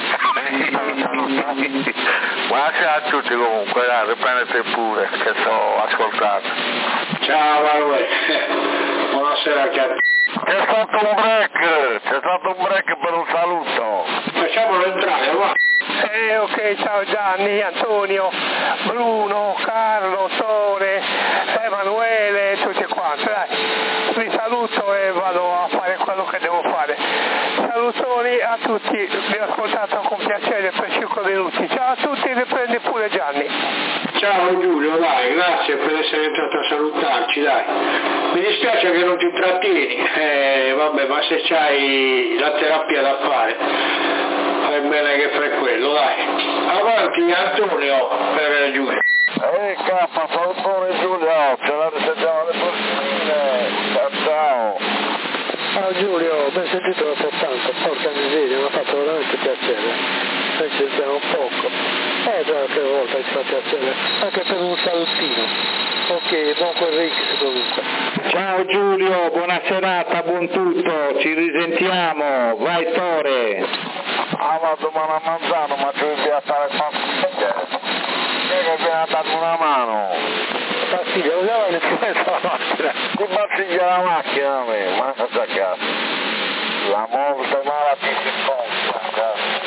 Buonasera a tutti comunque, dai, riprendete pure, che sto ascoltando. Ciao Manuel, buonasera a te. C'è stato un break, c'è stato un break per un saluto. Facciamolo entrare, va. Eh, ok, ciao Gianni, Antonio, Bruno, Carlo, Tore, Emanuele, tutti quanti, dai, vi saluto e vado a fare quello che devo fare. Salutoni a tutti, vi ho ascoltato con piacere per cinque minuti, ciao a tutti, riprendi pure Gianni. Ciao Giulio, dai, grazie per essere entrato a salutarci, dai. Mi dispiace che non ti trattieni, eh, vabbè, ma se c'hai la terapia da fare, fai bene che fai quello, dai. Avanti Antonio per Giulio. Ehi K, salutone Giulio, ce la risentiamo alle prossime, ciao ciao. Ciao Giulio, ben sentito dopo tanto, porca miseria, mi ha fatto veramente piacere. Noi ci sentiamo un poco. Eh, già che volta ci fa piacere, anche per un salutino. Ok, buon quel Rix comunque. Ciao Giulio, buona serata, buon tutto, ci risentiamo, vai Tore. Ah, ma domani a Manzano, ma ci devi stare a pastiglia. Chi è che viene a darmi una mano? Pastiglia, usava l'influenza la macchina. Ti pastiglia la macchina a me, ma già cazzo. La morte mala ti si fonda, cazzo.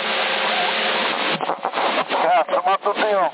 Cazzo, ma Totino.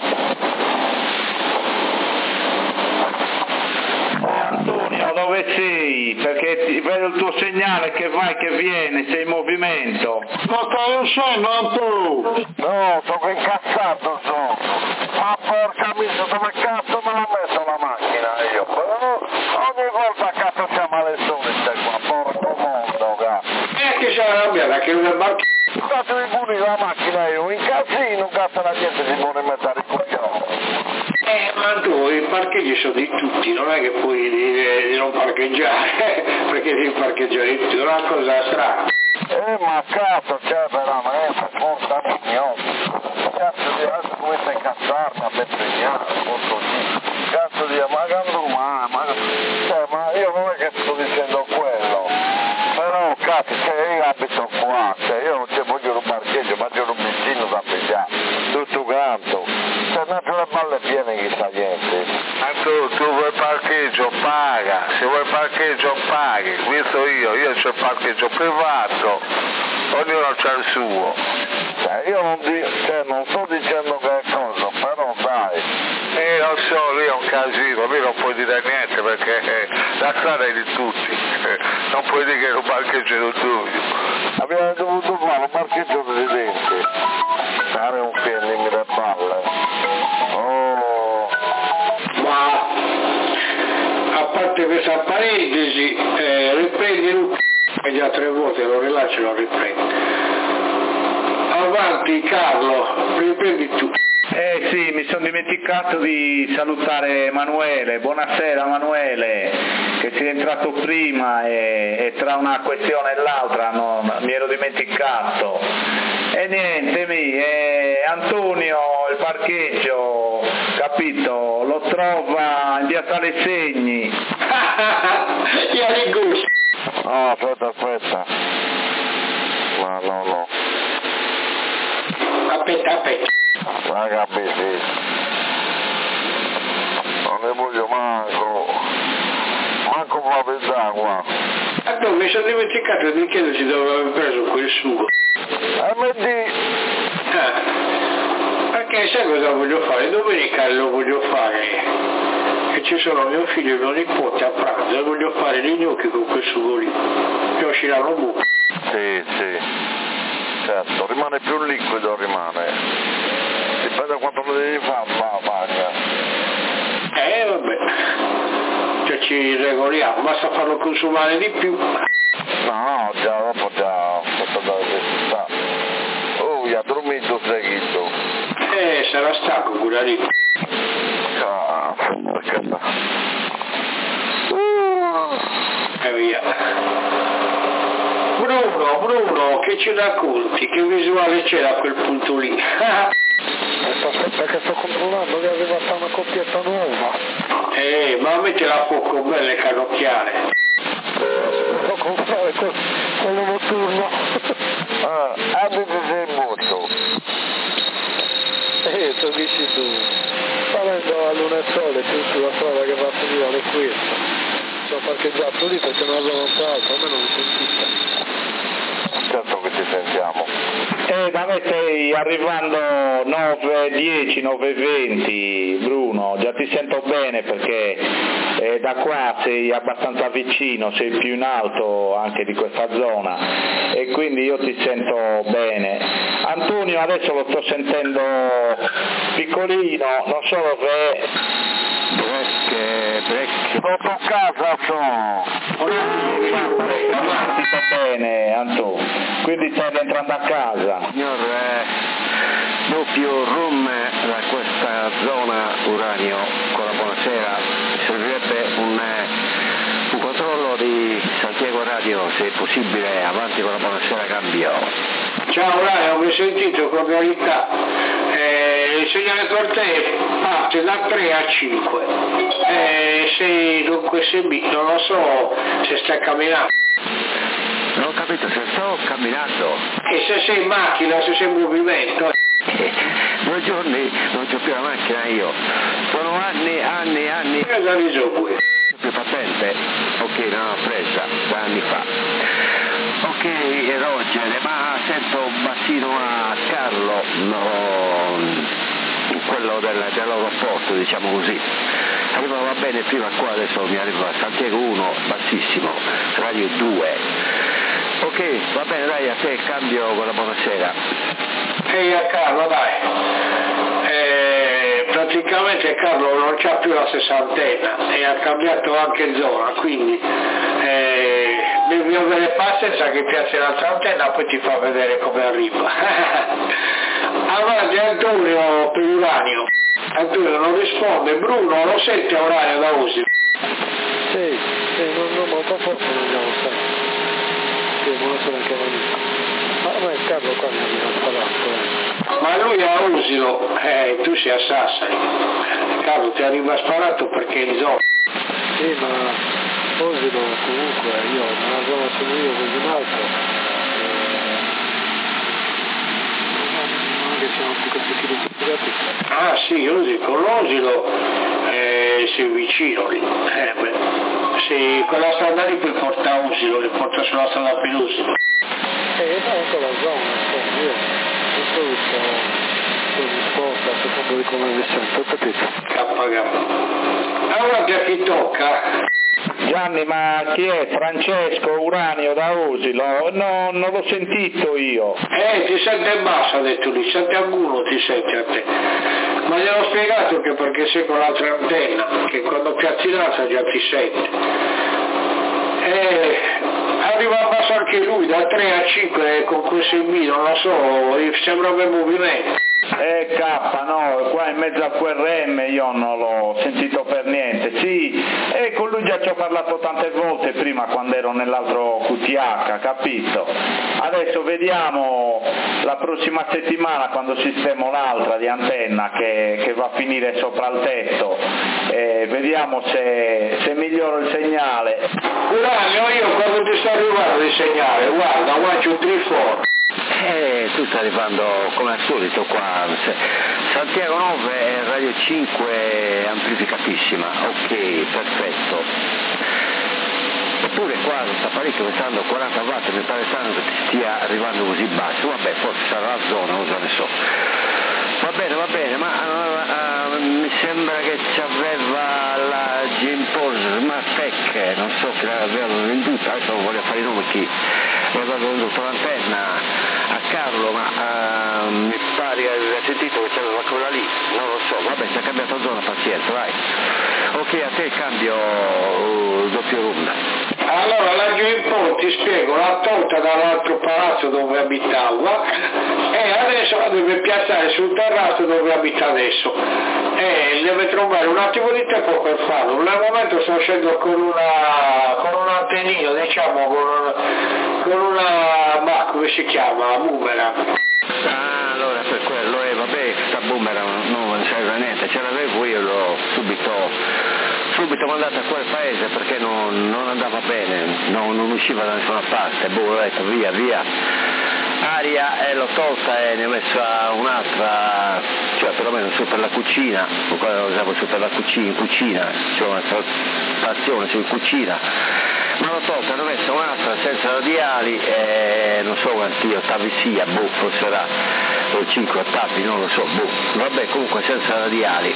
Antonio, dove sei? Perché ti vedo il tuo segnale che vai, che viene, sei in movimento. Ma stai uscendo Antonio? No, sono incazzato, sono. Ma porca miseria, dove cazzo me l'ha messo la macchina io? Però ogni volta cazzo siamo alle solite qua, porco mondo, cazzo. E che sei arrabbiata, che non è macchina? Cazzo mi puni la macchina io, in casino, cazzo la gente si vuole mettere il coglione. Eh, ma tu, i parcheggi sono di tutti, non è che puoi dire di non parcheggiare, perché devi parcheggiare di tutti, è una cosa strana. Eh, ma cazzo, c'è veramente, porca mignotta. Cazzo di adesso come stai cazzarmi a Bettignano, porco Dio. Cazzo di, ma cazzo, ma, ma, cioè, ma io non è che sto dicendo quello. Però, cazzo, cioè, io abito qua, cioè, io non ci voglio un parcheggio, voglio un vicino da pigliare, tutto canto. Cioè, non c'è le balle piene che sta niente. Ma tu, tu vuoi parcheggio, paga, se vuoi parcheggio paghi, questo io, io c'ho il parcheggio privato, ognuno c'ha il suo. Cioè, io non, di, cioè, non sto dicendo che è cosa, però dai. Eh, lo so, lì è un casino, lì non puoi dire niente perché eh, la strada è di tutti, eh, non puoi dire che è un parcheggio di tuo. Abbiamo dovuto fare un parcheggio residente, fare un film di balle. Oh. Ma a parte questa parentesi, eh, riprendi Luca, che già tre volte lo rilascio e lo riprendi. Avanti Carlo, riprendi tu. Eh sì, mi sono dimenticato di salutare Emanuele. Buonasera Emanuele, che sei entrato prima e, e tra una questione e l'altra non, mi ero dimenticato. E niente, mi, eh, Antonio il parcheggio, capito, lo trova in via Tale Segni. Io li gusto. No, aspetta, aspetta. Ma no, no. Aspetta, aspetta. Raga, sì. Non ne voglio manco. Manco fa pensare qua. Ah, no, mi sono dimenticato di chiedersi dove avevo preso quel sugo. M D. Ah, perché sai cosa voglio fare? Domenica lo voglio fare. E ci sono mio figlio e mio nipote a pranzo e voglio fare gli gnocchi con quel sugo lì. Che usciranno buco. Sì, sì. Certo, rimane più liquido, rimane. Dipende da quanto lo devi fare, ma bagna. Eh vabbè, cioè ci regoliamo, basta farlo consumare di più. No, già dopo già fatto da necessità. Oh, gli ha dormito seguito. Eh, sarà stanco quella lì. Cazzo, perché no? E via. Bruno, Bruno, che ci racconti? Che visuale c'era a quel punto lì? Aspetta che sto controllando che è arrivata una coppietta nuova. Eh, ma metti la fuoco belle canocchiare. Devo comprare quel, quello notturno. Ah, abiti sei molto. Eh, tu dici tu. Salendo a Luna e Sole, più sulla strada che va a finire alle queste. Sono parcheggiato lì perché non avevo un altro, almeno mi sentite. Certo che ci sentiamo. Eh, da me stai arrivando nove dieci, nove venti, Bruno, già ti sento bene perché eh, da qua sei abbastanza vicino, sei più in alto anche di questa zona e quindi io ti sento bene. Antonio adesso lo sto sentendo piccolino, non so dove Brecche, brecche. Sotto casa sono. ti sta bene Antonio, quindi stai rientrando a casa. Signor eh, doppio room da questa zona uranio, con la buonasera, servirebbe un, eh, un controllo di Santiago Radio, se è possibile, avanti con la buonasera, cambio. Ciao Uranio, mi hai sentito con verità. Eh, il segnale per te parte da tre a cinque. Eh, sei dunque S B, non lo so se stai camminando. Non ho capito, se sto camminando. E se sei in macchina, se sei in movimento. Eh, due giorni non c'ho più la macchina io. Sono anni, anni, anni. Che da riso qui? Più patente? Ok, non l'ho presa, da anni fa. Ok, erogene, ma sento un bassino a Carlo, no, quello del, dell'aeroporto, diciamo così. Arrivava bene prima qua, adesso mi arriva Santiago uno, bassissimo, radio due. Ok, va bene, dai, a te cambio con la buonasera. Ehi a Carlo, dai. Eh, praticamente Carlo non c'ha più la stessa antenna e ha cambiato anche zona, quindi eh, devi avere pazienza che piace l'altra antenna, poi ti fa vedere come arriva. Avanti Antonio per Uranio. Antonio non risponde. Bruno, lo sente Uranio da Usi? Sì, sì, non, non, ma un po' forse non andiamo sempre. Sì, buonasera anche a voi. Carlo qua mi ha sparato. Eh. Ma lui a Usilo, eh, tu sei a Sassari. Carlo ti arriva sparato perché in zona. Sì, ma Usilo comunque io nella zona sono io così in alto. Non è che siamo più così chilometri. Ah sì, Usilo, con l'Usilo eh, sei vicino lì. Eh, beh. Sì, quella strada lì poi porta a Usilo, li porta sulla strada per Usilo. Eh, no, anche la zona, insomma, io di solito mi sposto a secondo di come mi sento, capito? K. Allora già chi tocca? Gianni, ma chi è? Francesco Uranio da Usilo? No, non l'ho sentito io. Eh, ti sente basso, ha detto lui, sente alcuno ti sente a te. Ma gli ho spiegato che perché sei con l'altra antenna, che quando piazzi l'altra già ti sente. Eh, arriva a basso anche lui, da tre a cinque con questo in B, non lo so, sembra un movimento. Eh K, no, qua in mezzo a Q R M io non l'ho sentito per niente, sì, e con lui già ci ho parlato tante volte prima quando ero nell'altro Q T H, capito? Adesso vediamo la prossima settimana quando sistemo l'altra di antenna che, che va a finire sopra il tetto, eh, vediamo se, se miglioro il segnale. Uranio, io quando ti sto arrivando il segnale, guarda, one, two, three, four. Eh, tu stai arrivando come al solito qua, Santiago nove e Radio cinque amplificatissima, ok, perfetto. Eppure qua sta parecchio, pensando quaranta watt, mi pare strano che ti stia arrivando così basso, vabbè, forse sarà la zona, non so ne so. Va bene, va bene, ma uh, uh, mi sembra che ci aveva la Gimpos Smartec, non so che l'avevano venduta, adesso non voglio fare i nomi chi aveva venduto l'antenna a Carlo, ma uh, mi pare che aveva sentito che c'aveva quella lì, non lo so, vabbè, si è cambiato zona, pazienza, vai. Ok, a te cambio uh, doppio runda. Allora la Gimpos, ti spiego, l'ha tolta dall'altro palazzo dove abitava e adesso la deve piazzare sul terrazzo dove abita adesso e deve trovare un attimo di tempo per farlo. Nel momento sto uscendo con una con un antennino, diciamo, con una, con una ma come si chiama? Boomerang. Ah, allora per quello, eh, vabbè, sta boomerang non, non serve a niente, ce l'avevo io, l'ho subito subito mandato a quel paese perché non, non andava bene, non, non usciva da nessuna parte, boh, ho detto via, via, aria e l'ho tolta e ne ho messa un'altra, cioè perlomeno su per la cucina, quando usavo su per la cucina, in cucina, c'è una stazione su in cucina, ma l'ho tolta, ne ho messa un'altra senza radiali e non so quanti ottavi sia, boh, forse sarà o cinque ottavi, non lo so, boh, vabbè, comunque senza radiali.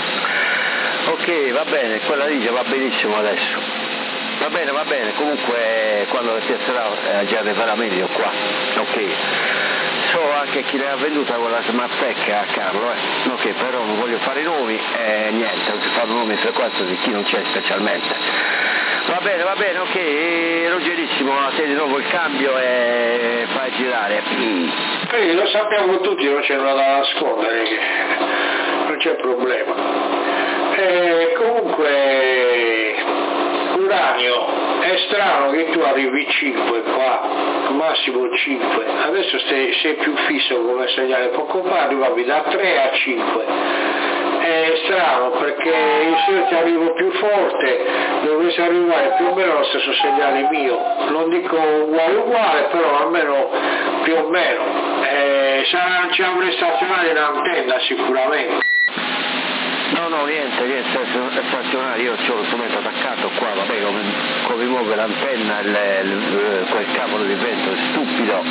Ok, va bene, quella lì già va benissimo adesso. Va bene, va bene, comunque quando la piazzerà eh, già arriverà meglio qua. Ok. So anche chi le ha venduta quella Smartec a Carlo, eh. Ok, però non voglio fare i nomi e eh, niente, non si fanno nomi frequenti di chi non c'è specialmente. Va bene, va bene, ok, Rogerissimo, a te di nuovo il cambio e fai girare. Mm. Sì, lo sappiamo tutti, non c'è nulla da nascondere, non c'è problema. Eh, comunque Uranio, è strano che tu arrivi cinque qua, massimo cinque, adesso sei, sei più fisso come segnale, poco fa arrivavi da tre a cinque, è strano perché io ti arrivo più forte, dovessi arrivare più o meno allo stesso segnale mio, non dico uguale uguale, però almeno più o meno, eh, sarà, ci avrei stazionato in antenna sicuramente. No, no, niente, niente, è stazionario, io ho lo strumento attaccato qua, vabbè, come, come muove l'antenna, il, il, quel cavolo di vento è stupido.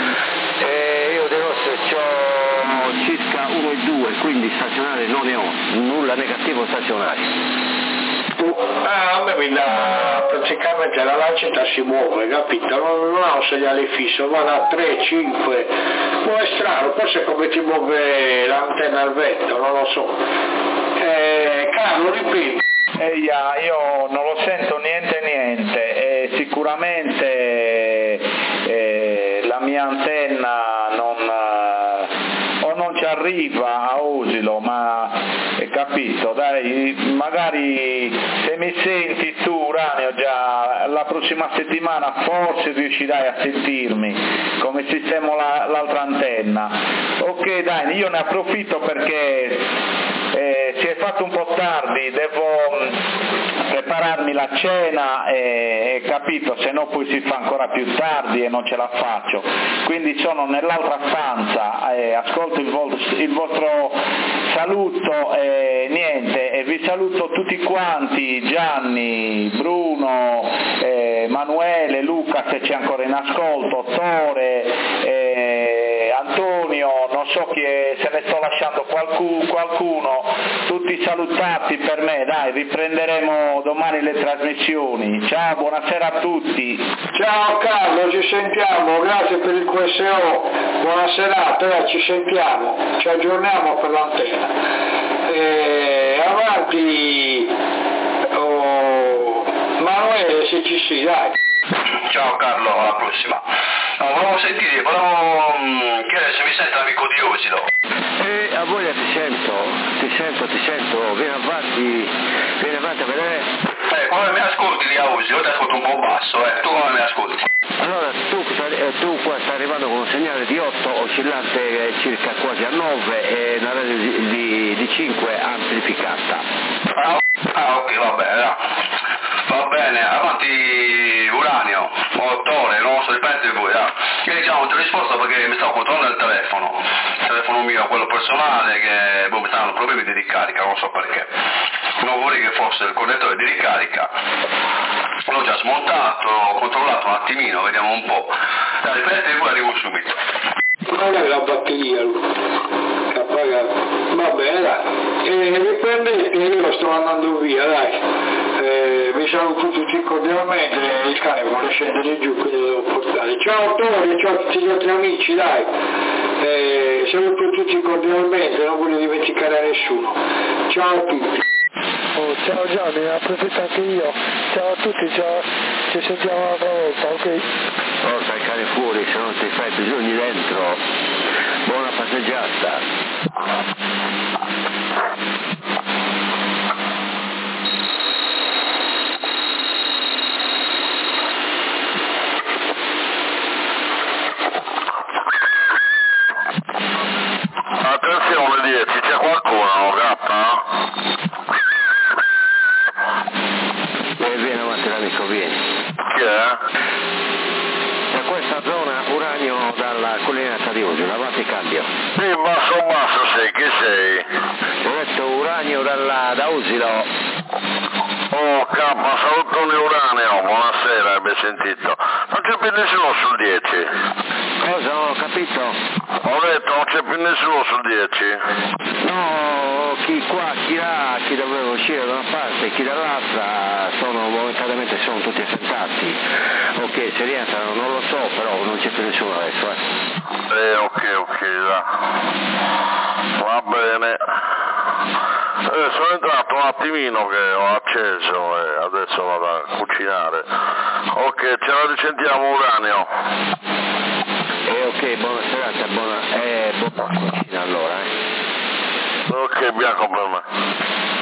E io dirò se ho circa uno e due, quindi stazionario non ne ho, nulla negativo stazionario. Ah, a me mi dà praticamente la lancetta si muove, capito? Non, non ha un segnale fisso, va da tre, cinque, può è strano, forse come ti muove l'antenna al vento, non lo so. Eh, Carlo, ripeti. Eh, yeah, io non lo sento niente niente, eh, sicuramente eh, la mia antenna non, eh, o non ci arriva a Usilo, ma è capito, dai, magari se mi senti tu Uranio già la prossima settimana forse riuscirai a sentirmi come sistemo la, l'altra antenna. Ok dai, io ne approfitto perché eh, si è fatto un po' tardi, devo mh, prepararmi la cena e, e capito, se no poi si fa ancora più tardi e non ce la faccio, quindi sono nell'altra stanza, eh, ascolto il, vo- il vostro saluto e niente, e vi saluto tutti quanti, Gianni, Bruno, eh, Emanuele, Luca se c'è ancora in ascolto, Tore, eh, Antonio, non so chi è, se ne sto lasciando qualcuno, qualcuno, tutti salutati per me, dai, riprenderemo domani le trasmissioni. Ciao, buonasera a tutti. Ciao Carlo, ci sentiamo, grazie per il Q S O, buona serata, dai, ci sentiamo, ci aggiorniamo per l'antenna. E avanti, oh, Manuele, se ci sei, dai. Ciao Carlo, alla prossima. No, volevo sentire, volevo um, chiedere se mi sente l'amico di Osilo. E a voglia ti sento, ti sento, ti sento, vieni avanti, vieni avanti a vedere. Eh, come mi ascolti lì a Osilo? Io ti ascolto un po' basso, eh, tu come mi ascolti? Allora, tu, eh, tu qua stai arrivando con un segnale di otto, oscillante circa quasi a nove e una radio di, di, di cinque amplificata. Ah, ah ok, va bene, no. Va bene, avanti Uranio, Tore, non so, dipende da voi, eh. Io diciamo non ti ho risposto perché mi stavo controllando il telefono, il telefono mio, quello personale, che boh, mi stavano problemi di ricarica, non so perché. Non vorrei che fosse il connettore di ricarica. L'ho già smontato, ho controllato un attimino, vediamo un po'. Dai, ripete e poi arrivo subito. Non è la batteria, che appaga. Va bene, dai. E riprendete, io sto andando via, dai. Eh, vi saluto tutti cordialmente, il cane vuole scendere giù, quindi lo devo portare. Ciao Tore, ciao a tutti gli altri amici, dai. Eh, saluto tutti cordialmente, non voglio dimenticare a nessuno. Ciao a tutti. Oh, ciao Gianni, approfitto anche io. Ciao a tutti, ciao. Ci sentiamo un'altra volta, ok? Porta il cane fuori, se non ti fai bisogni dentro. Buona passeggiata. Attenzione dieci, c'è qualcuno, gatta? E vieni avanti l'amico, vieni. Chi è? Da questa zona Uranio dalla collinetta di Osilo, avanti cambio. Sì, basso basso sei, chi sei? Ti ho detto Uranio dalla, da Osilo. Oh K, salutone Uranio, buonasera, hai sentito? Non c'è più nessuno sul dieci. Cosa non ho capito? Ho detto non c'è più nessuno sul dieci. No, chi qua, chi là, chi doveva uscire da una parte, chi dall'altra, sono momentaneamente sono tutti assentati. Ok, se rientrano non lo so, però non c'è più nessuno adesso, eh. Eh, ok, ok, da. Va bene. Eh, sono entrato un attimino che ho acceso e adesso vado a cucinare. Ok, ce la risentiamo Uranio. Eh, ok, buona serata, buona, eh, buona cucina allora, eh. Ok, bianco per me.